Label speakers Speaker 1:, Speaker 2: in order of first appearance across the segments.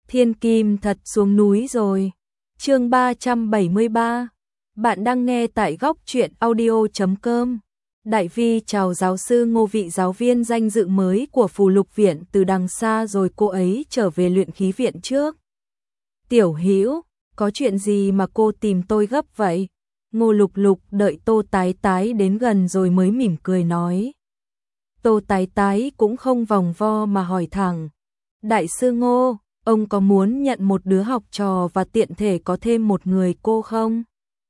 Speaker 1: Thiên kim thật xuống núi rồi. Chương 373. Bạn đang nghe tại góc truyện audio.com. Đại Vi chào giáo sư Ngô, vị giáo viên danh dự mới của Phù Lục Viện từ đằng xa rồi cô ấy trở về luyện khí viện trước. Tiểu Hữu, có chuyện gì mà cô tìm tôi gấp vậy? Ngô Lục Lục đợi Tô Tái Tái đến gần rồi mới mỉm cười nói. Tô Tái Tái cũng không vòng vo mà hỏi thẳng. Đại sư Ngô, ông có muốn nhận một đứa học trò và tiện thể có thêm một người cô không?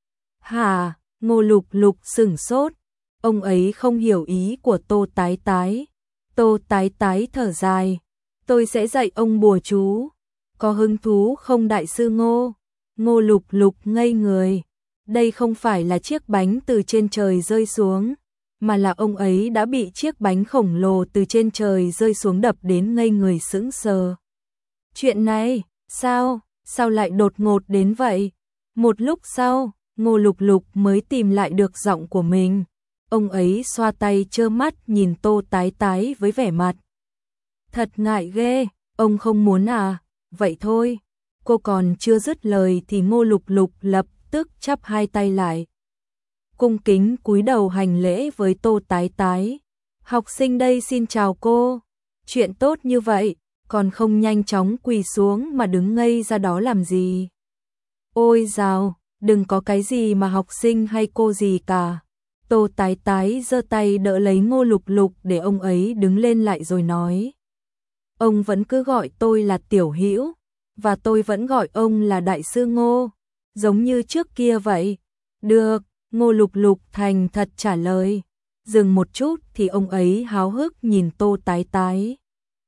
Speaker 1: Hả? Ngô Lục Lục sửng sốt. Ông ấy không hiểu ý của Tô Tái Tái. Tô Tái Tái thở dài. Tôi sẽ dạy ông bùa chú. Có hứng thú không đại sư Ngô? Ngô Lục Lục ngây người. Đây không phải là chiếc bánh từ trên trời rơi xuống, mà là ông ấy đã bị chiếc bánh khổng lồ từ trên trời rơi xuống đập đến ngây người sững sờ. Chuyện này, sao lại đột ngột đến vậy? Một lúc sau, Ngô Lục Lục mới tìm lại được giọng của mình. Ông ấy xoa tay trơ mắt nhìn Tô Tái Tái với vẻ mặt. Thật ngại ghê, ông không muốn à? Vậy thôi. Cô còn chưa dứt lời thì Ngô Lục Lục lập tức chắp hai tay lại. Cung kính cúi đầu hành lễ với Tô Tái Tái. Học sinh đây xin chào cô. Chuyện tốt như vậy, còn không nhanh chóng quỳ xuống mà đứng ngây ra đó làm gì? Ôi dào, đừng có cái gì mà học sinh hay cô gì cả. Tô Tái Tái giơ tay đỡ lấy Ngô Lục Lục để ông ấy đứng lên lại rồi nói. Ông vẫn cứ gọi tôi là Tiểu Hữu, và tôi vẫn gọi ông là Đại sư Ngô, giống như trước kia vậy. Được, Ngô Lục Lục thành thật trả lời. Dừng một chút thì ông ấy háo hức nhìn Tô Tái Tái.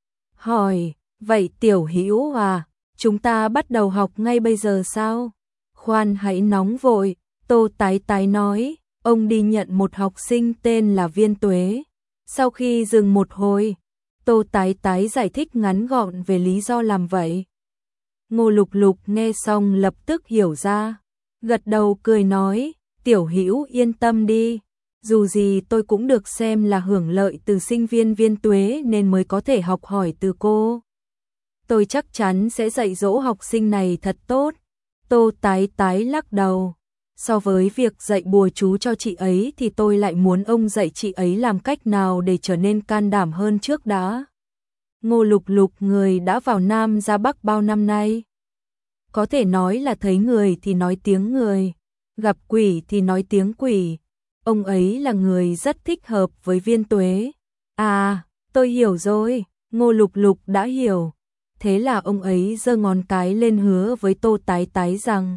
Speaker 1: Hỏi, vậy Tiểu Hữu à, chúng ta bắt đầu học ngay bây giờ sao? Khoan hãy nóng vội, Tô Tái Tái nói, ông đi nhận một học sinh tên là Viên Tuế. Sau khi dừng một hồi, Tô Tái Tái giải thích ngắn gọn về lý do làm vậy. Ngô Lục Lục nghe xong lập tức hiểu ra, gật đầu cười nói, Tiểu Hữu yên tâm đi, dù gì tôi cũng được xem là hưởng lợi từ sinh viên Viên Tuế nên mới có thể học hỏi từ cô. Tôi chắc chắn sẽ dạy dỗ học sinh này thật tốt. Tô Tái Tái lắc đầu. So với việc dạy bùa chú cho chị ấy thì tôi lại muốn ông dạy chị ấy làm cách nào để trở nên can đảm hơn trước đã. Ngô Lục Lục người đã vào Nam ra Bắc bao năm nay. Có thể nói là thấy người thì nói tiếng người, gặp quỷ thì nói tiếng quỷ. Ông ấy là người rất thích hợp với Viên Tuế. À, tôi hiểu rồi, Ngô Lục Lục đã hiểu. Thế là ông ấy giơ ngón cái lên hứa với Tô Tái Tái rằng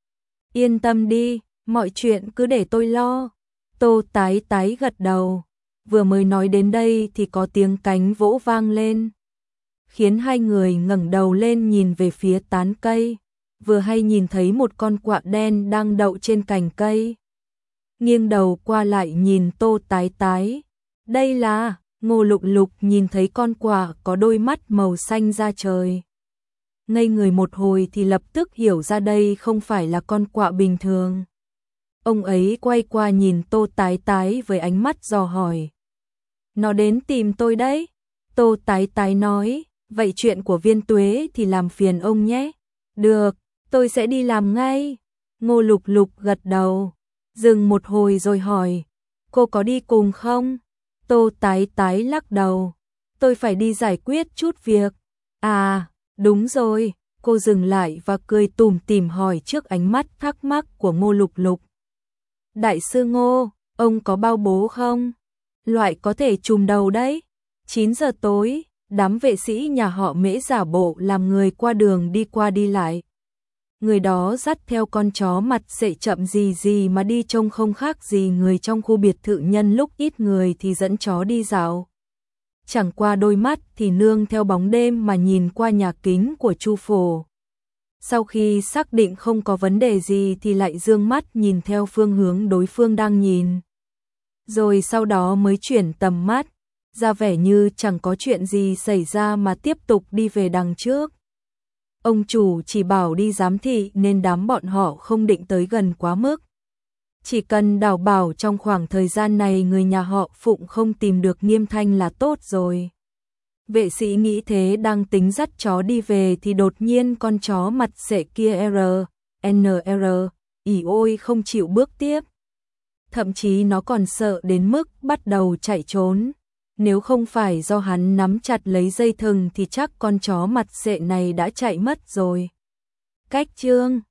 Speaker 1: yên tâm đi, mọi chuyện cứ để tôi lo. Tô Tái Tái gật đầu. Vừa mới nói đến đây thì có tiếng cánh vỗ vang lên, khiến hai người ngẩng đầu lên nhìn về phía tán cây. Vừa hay nhìn thấy một con quạ đen đang đậu trên cành cây. Nghiêng đầu qua lại nhìn Tô Tái Tái. Đây là... Ngô Lục Lục nhìn thấy con quạ có đôi mắt màu xanh da trời. Ngây người một hồi thì lập tức hiểu ra đây không phải là con quạ bình thường. Ông ấy quay qua nhìn Tô Tái Tái với ánh mắt dò hỏi. Nó đến tìm tôi đấy. Tô Tái Tái nói, vậy chuyện của Viên Tuế thì làm phiền ông nhé. Được, tôi sẽ đi làm ngay. Ngô Lục Lục gật đầu. Dừng một hồi rồi hỏi, cô có đi cùng không? Tô Tái Tái lắc đầu. Tôi phải đi giải quyết chút việc. À, đúng rồi. Cô dừng lại và cười tủm tỉm hỏi trước ánh mắt thắc mắc của Ngô Lục Lục. Đại sư Ngô, ông có bao bố không? Loại có thể trùm đầu đấy. 9 giờ tối, đám vệ sĩ nhà họ Mễ giả bộ làm người qua đường đi qua đi lại. Người đó dắt theo con chó mặt sệ chậm gì gì mà đi trông không khác gì người trong khu biệt thự nhân lúc ít người thì dẫn chó đi dạo. Chẳng qua đôi mắt thì nương theo bóng đêm mà nhìn qua nhà kính của Chu Phổ. Sau khi xác định không có vấn đề gì thì lại dương mắt nhìn theo phương hướng đối phương đang nhìn. Rồi sau đó mới chuyển tầm mắt, ra vẻ như chẳng có chuyện gì xảy ra mà tiếp tục đi về đằng trước. Ông chủ chỉ bảo đi giám thị nên đám bọn họ không định tới gần quá mức. Chỉ cần đảm bảo trong khoảng thời gian này người nhà họ Phụng không tìm được Nghiêm Thanh là tốt rồi. Vệ sĩ nghĩ thế đang tính dắt chó đi về thì đột nhiên con chó mặt sệ kia NR, ỉ ôi không chịu bước tiếp. Thậm chí nó còn sợ đến mức bắt đầu chạy trốn. Nếu không phải do hắn nắm chặt lấy dây thừng thì chắc con chó mặt sệ này đã chạy mất rồi. Cách chương